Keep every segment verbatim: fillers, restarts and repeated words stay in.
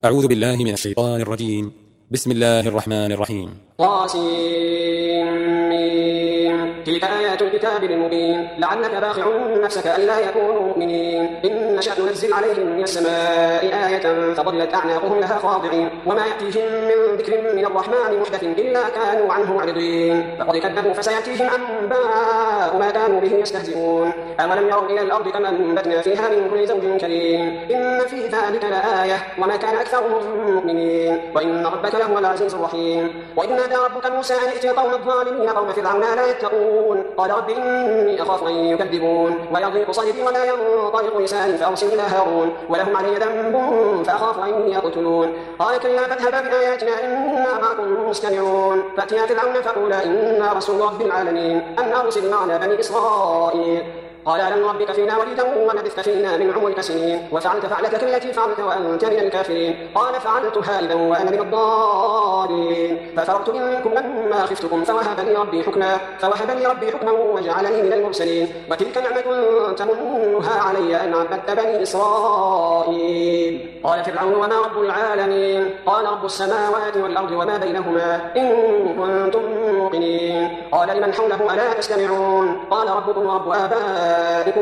أعوذ بالله من الشيطان الرجيم. بسم الله الرحمن الرحيم. طاسيم. تلك آيات الكتاب المبين لعلك باخع نفسك ألا يكونوا مؤمنين إن نشأ ننزل عليهم من السماء آية فظلت أعناقهم لها خاضعين وما يأتيهم من ذكر من الرحمن محدث إلا كانوا عنه معرضين فقد كذبوا فسيأتيهم أنباء ما كانوا به يستهزئون أولم يروا إلى الأرض كما أنبتنا فيها من كل زوج كريم إن في ذلك لآية وما كان أكثرهم مؤمنين وإن ربك لهو العزيز الرحيم وإذ نادى ربك موسى أن ائت القوم الظالمين قوم فرعون لا يتقون قال رب إني أخاف أن يكذبون ويضيق صدري ولا ينطلق لساني فأرسل إلى هارون ولهم علي ذنب فأخاف أن يقتلون قال كلا فاذهبا بآياتنا إنا معكم مستمعون فأتيا فرعون فقولا إنا رسول رب العالمين أن أرسل معنا بني إسرائيل قال ألم ربك فينا وليدا ولبثت فينا من عمرك سنين وفعلت فعلتك التي فعلت وأنت من الكافرين قال فعلتها إذا وأنا من الضالين ففررت منكم لما خفتكم فوهب لي ربي حكما فوهب لي ربي حكما وجعلني من المرسلين وتلك نعمة تمنها علي أن عبدت بني إسرائيل قال فرعون وما رب العالمين قال رب السماوات والأرض وما بينهما إن كنتم موقنين قال لمن حوله ألا تستمعون قال ربكم ورب آبائكم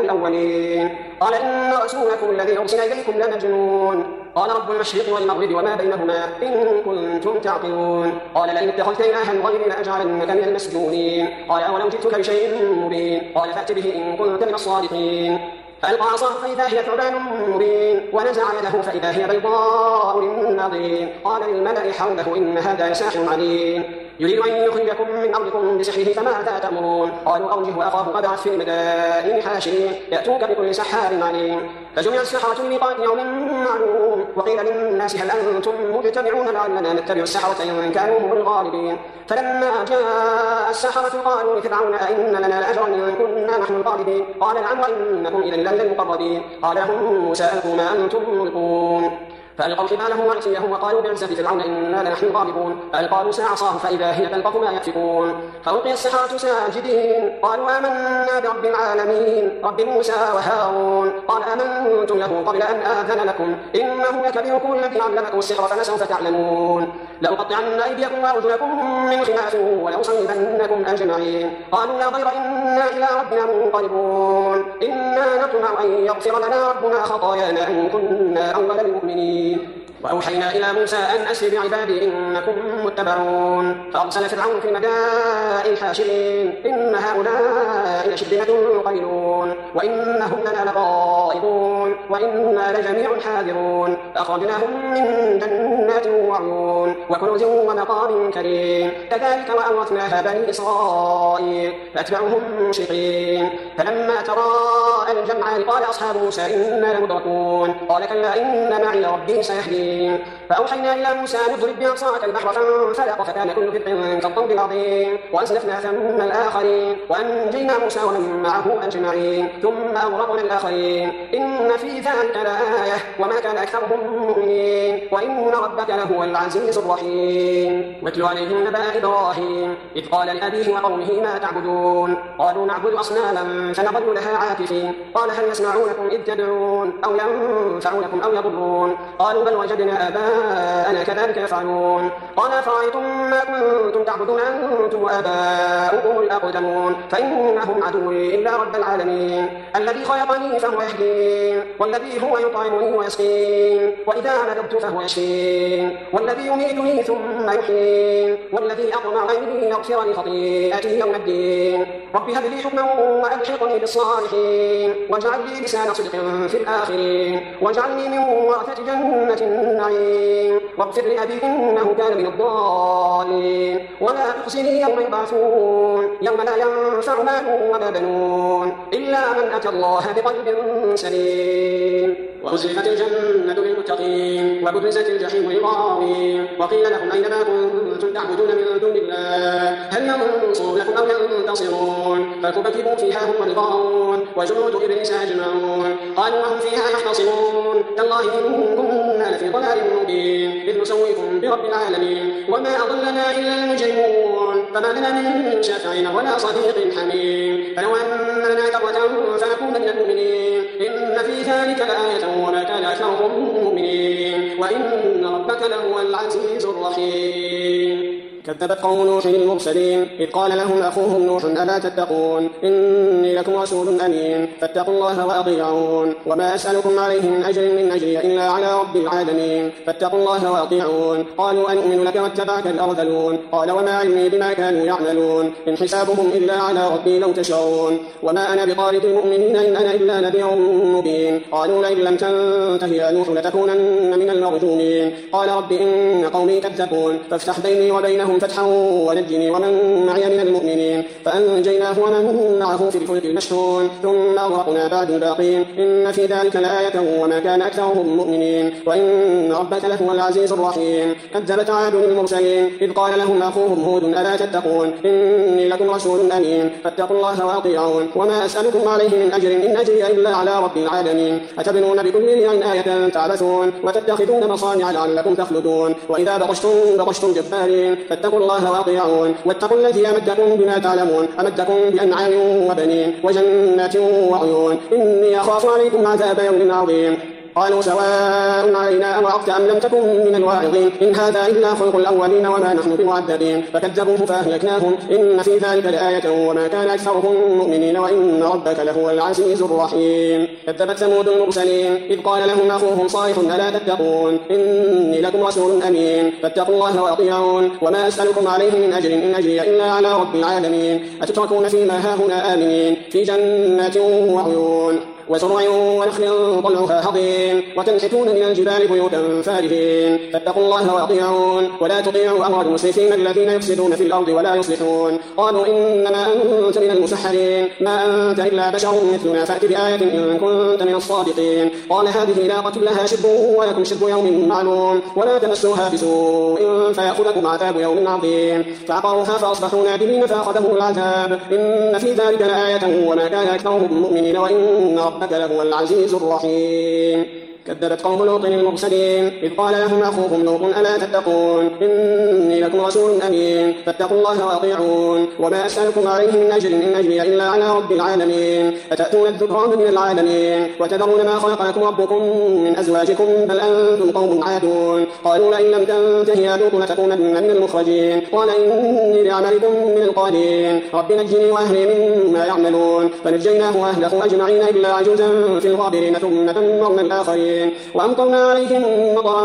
الأولين قال إن رسولكم الذي أرسل إليكم لمجنون قال رب المشرق والمغرب وما بينهما إن كنتم تعقلون قال لئن اتخذت إلها غيري لأجعلنك من المسجونين قال أولو جئتك بشيء مبين قال فأت به إن كنت من الصادقين فألقى عصاه فإذا هي ثعبان مبين ونزع يده فإذا هي بيضاء للناظرين قال للملأ حوله إن هذا لساحر عليم يريد أن يخرجكم من أرضكم بسحره فماذا تأمرون قالوا أرجه وأخاه وابعث في المدائن حاشرين يأتوك بكل سحار عليم فجمع السحرة لميقات يوم معلوم وقيل للناس هل أنتم مجتمعون لعلنا نتبع السحرة إن كانوا هم الغالبين فلما جاء السحرة قالوا لفرعون أئن لنا لأجرا إن كنا نحن الغالبين قال نعم وإنكم إذا لمن المقربين قال لهم موسى ألقوا ما أنتم ملقون فألقوا حبالهم وعصيهم وقالوا بعزة فرعون إنا لنحن الغالبون فألقى موسى عصاه فإذا هي تلقف ما يأفكون فألقي السحرة ساجدين قالوا آمنا برب العالمين رب موسى وهارون قال آمنتم له قبل أن آذن لكم إنه لكبيركم الذي علمكم السحر فلسوف تعلمون لأقطعن أيديكم وأرجلكم من خلاف ولأصلبنكم أجمعين قالوا لا ضير إنا إلى ربنا منقلبون إنا نطمع أن يغفر لنا ربنا خطايانا أن كنا أول المؤمنين وأوحينا إلى موسى أن أسر بعبادي إنكم متبعون فأرسل فرعون في المدائن حاشرين إن هؤلاء لشرذمة قليلون وإنهم لنا لغائظون وإنا لجميع حاذرون فأخرجناهم من جنات وعيون وكنوز ومقام كريم كذلك وأورثناها بني إسرائيل فأتبعهم مشرقين فلما تراءى الجمعان قال أصحاب موسى إنا لمدركون قال كلا إن معي ربي سيهدين فأوحينا إلى موسى أن اضرب بعصاك البحر فانفلق فكان كل فرق كالطود العظيم وأزلفنا ثم الآخرين وأنجينا موسى ومن معه أجمعين ثم أغرقنا الآخرين إن في ذلك لآية وما كان أكثرهم مؤمنين وإن ربك لهو العزيز الرحيم واتل عليهم نبأ إبراهيم إذ قال لأبيه وقومه ما تعبدون قالوا نعبد أصناما فنظل لها عاكفين قال هل يسمعونكم إذ تدعون أو ينفعونكم أو يضرون قالوا بل وجدنا آباءنا كذلك يفعلون قال أفرأيتم ما كنتم تعبدون أنتم وآباؤكم الأقدمون فإنهم عدوي إلا رب العالمين الذي خلقني فهو يهدين والذي هو يطعمني ويسقين وإذا مرضت فهو يشفين والذي يميتني ثم يحيين والذي أطمع أن يغفر لي خطيئتي يوم الدين رب هب لي حكما وألحقني بالصالحين واجعل لي لسان صدق في الآخرين واجعلني من ورثة جنة النعيم واغفر لأبي إنه كان من الضالين ولا تخزني يوم يبعثون يوم لا ينفع مال ولا بنون إلا من أتى الله بقلب سليم وأزلفت الجنة للمتقين وبرزت الجحيم للغاوين وقيل لهم أين ما كنتم تعبدون من دون الله هل ننصر لكم أو ينتصرون فكبكبوا فيها هم والغاوون وجنود إبليس أجمعون قالوا وهم فيها يختصمون تالله إن إنا لفي ضلال مبين إذ نسويكم برب العالمين وما أضلنا إلا المجرمون فما لنا من شافعين ولا صديق حميم فلو أن لنا كرة فنكون من المؤمنين إن في ذلك لآية وما كان أكثرهم مؤمنين وإن ربك لهو العزيز الرحيم. كذبت قوم نوح المرسلين إذ قال لهم أخوهم نوح ألا تتقون إني لكم رسول أمين فاتقوا الله وأطيعون وما أسألكم عليه من أجر من أجري إلا على رب العالمين فاتقوا الله وأطيعون. قالوا أنؤمن لك واتبعك الأرذلون قال وما علمي بما كانوا يعملون إن حسابهم إلا على ربي لو تشعرون وما أنا بطارد المؤمنين إن أنا إلا نذير مبين. قالوا لئن لم تنته يا نوح لتكونن من المرجومين. قال رب إن قومي كذبون فافتح بيني وبينهم فتحا ونجني ومن معي من المؤمنين فأنجيناه ومن معه في الفلك المشحون ثم أغرقنا بعد الباقين إن في ذلك لآية وما كان أكثرهم مؤمنين وإن ربك لهو العزيز الرحيم. كذبت عاد المرسلين إذ قال لهم أخوهم هود ألا تتقون إني لكم رسول أمين فاتقوا الله وأطيعون وما أسألكم عليه من أجر إن أجري إلا على رب العالمين أتبنون بكل ريع آية تعبثون وتتخذون مصانع لعلكم تخلدون وإذا بطشتم بطشتم جبارين فاتقوا الله وأطيعون واتقوا الذي أمدكم بما تعلمون أمدكم بأنعام وبنين وجنات وعيون إني أخاف عليكم عذاب يوم عظيم. قالوا سواء علينا أوعظت أم لم تكن من الواعظين إن هذا إلا خلق الأولين وما نحن بمعذبين فكذبوه فأهلكناهم إن في ذلك لآية وما كان أكثرهم مؤمنين وإن ربك لهو العزيز الرحيم. كذبت ثمود المرسلين إذ قال لهم أخوهم صالح ألا تتقون إني لكم رسول أمين فاتقوا الله وأطيعون وما أسألكم عليه من أجر إن أجري إلا على رب العالمين أتتركون فيما هاهنا آمنين في جنات وعيون وزرع ونخل طلعها هضيم وتنحتون من الجبال بيوتا فارهين فاتقوا الله وأطيعون ولا تطيعوا أمر المسرفين الذين يفسدون في الأرض ولا يصلحون. قالوا إنما أنت من المسحرين ما أنت إلا بشر مثلنا فأت بآية إن كنت من الصادقين. قال هذه ناقة لها شرب ولكم شرب يوم معلوم ولا تمسوها بسوء فيأخذكم عذاب يوم عظيم. فعقروها فأصبحوا نادمين فأخذهم العذاب إن في ذلك لآية وما كان أكثرهم مؤمنين وإن ربك لهو العزيز الرحيم. كذبت قوم لوط المرسلين إذ قال لهم أخوهم لوط ألا تتقون إني لكم رسول أمين فاتقوا الله وأطيعون وما أسألكم عليه من أجر إن أجري إلا على رب العالمين أتأتون الذكران من العالمين وتذرون ما خلق لكم ربكم من أزواجكم بل أنتم قوم عادون. قالوا لئن لم تنته يا لوط لتكونن من المخرجين. قال إني لعملكم من القالين رب نجني وأهلي مما يعملون فنجيناه وأهله أجمعين إلا عجوزا في الغابرين ثم دمرنا الآخرين وأمطرنا عليهم مطرا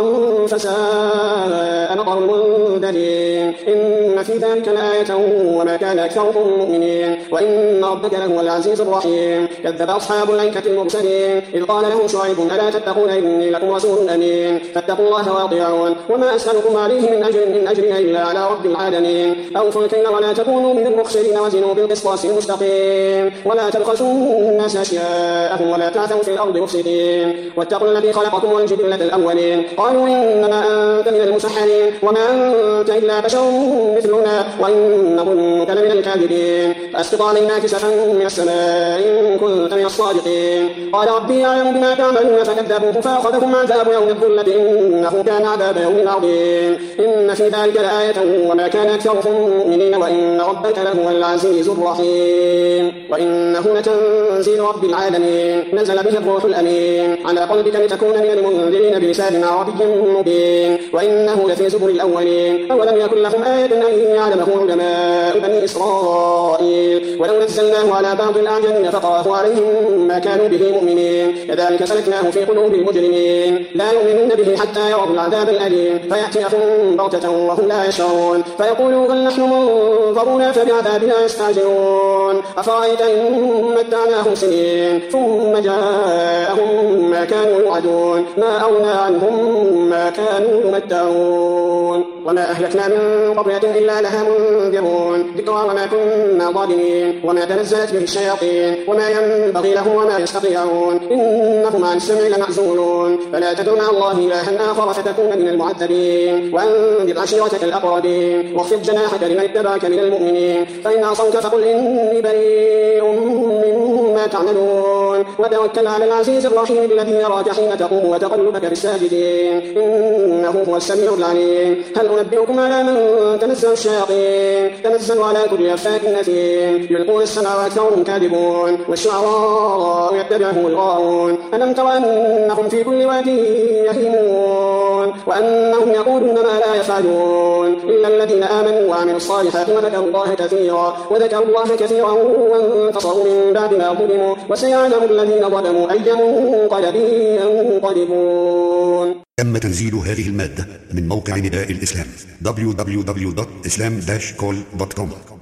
فساء مطر المنذرين إن في ذلك لآية وما كان أكثرهم مؤمنين وإن ربك لهو العزيز الرحيم. كذب أصحاب الأيكة المرسلين إذ قال لهم شعيب ألا تتقون إني لكم رسول أمين فاتقوا الله وأطيعون وما أسألكم عليه من أجر إن أجري إلا على رب العالمين أوفوا الكيل ولا تكونوا من المخسرين وزنوا بالقسطاس المستقيم ولا تبخسوا الناس أشياءهم ولا تعثوا في الأرض مفسدين واتقوا الذي خلقكم والجبلة الأولين. قالوا إنما أنت من المسحرين وما أنت إلا بشر مثلنا وإن ظنك لمن الكاذبين فأسقط علينا كسفا من السماء إن كنت من الصادقين. قال ربي يعلم بما تعملون فكذبوه فأخذكم عذاب يوم الظلة إنه كان عذاب يوم عظيم. إن في ذلك لآية وما كان أكثرهم مؤمنين وإن ربك لهو العزيز الرحيم. وإنه لتنزيل رب العالمين نزل به الروح الأمين على قلبك لتكون من المنذرين بلسان عربي مبين وإنه لفي زبر الأولين. أولم يكن لهم آية أن يعلمه علماء بني إسرائيل ولو نزلناه على بعض الأعجمين فقرأه عليهم ما كانوا به مؤمنين كذلك سلكناه في قلوب المجرمين لا يؤمنون به حتى يروا العذاب الأليم فيأتيهم بغتة وهم لا يشعرون فيقولوا بل نحن منظرون فبعذابنا يستعجلون أفرأيت إن متعناهم سنين ثم جاءهم ما كانوا يوعدون ما أغنى عنهم ما كانوا يمتعون. وما أهلكنا من قرية إلا لها منذرون ذكرى وما كنا ظالمين وما تنزلت به الشياطين وما ينبغي لهم وما يستطيعون إنهم عن السمع لمعزولون فلا تدع مع الله إلها آخر فتكون من المعذبين وأنذر عشيرتك الأقربين واخفض جناحك لمن اتبعك من المؤمنين فإن عصوك فقل إني بريء مما تعملون وتوكل على العزيز الرحيم الذي يراك حين تقوم وتقلبك في الساجدين إنه هو السميع العليم هل أنبئكم على من تنزل الشياطين تنزل على كل أفاك أثيم يلقون السمع وأكثرهم كاذبون والشعراء يتبعهم الغاوون ألم تر أنهم في كل واد يهيمون وأنهم يقولون ما لا يفعلون إلا الذين آمنوا وعملوا الصالحات وذكروا الله كثيرا وذكروا الله كثيرا وانتصروا من بعد ما ظلموا وسيعلم الذين ظلموا أي منقلب ينقلبون. تم تنزيل هذه المادة من موقع نداء الإسلام دبليو دبليو دبليو دوت إسلام داش كول دوت كوم.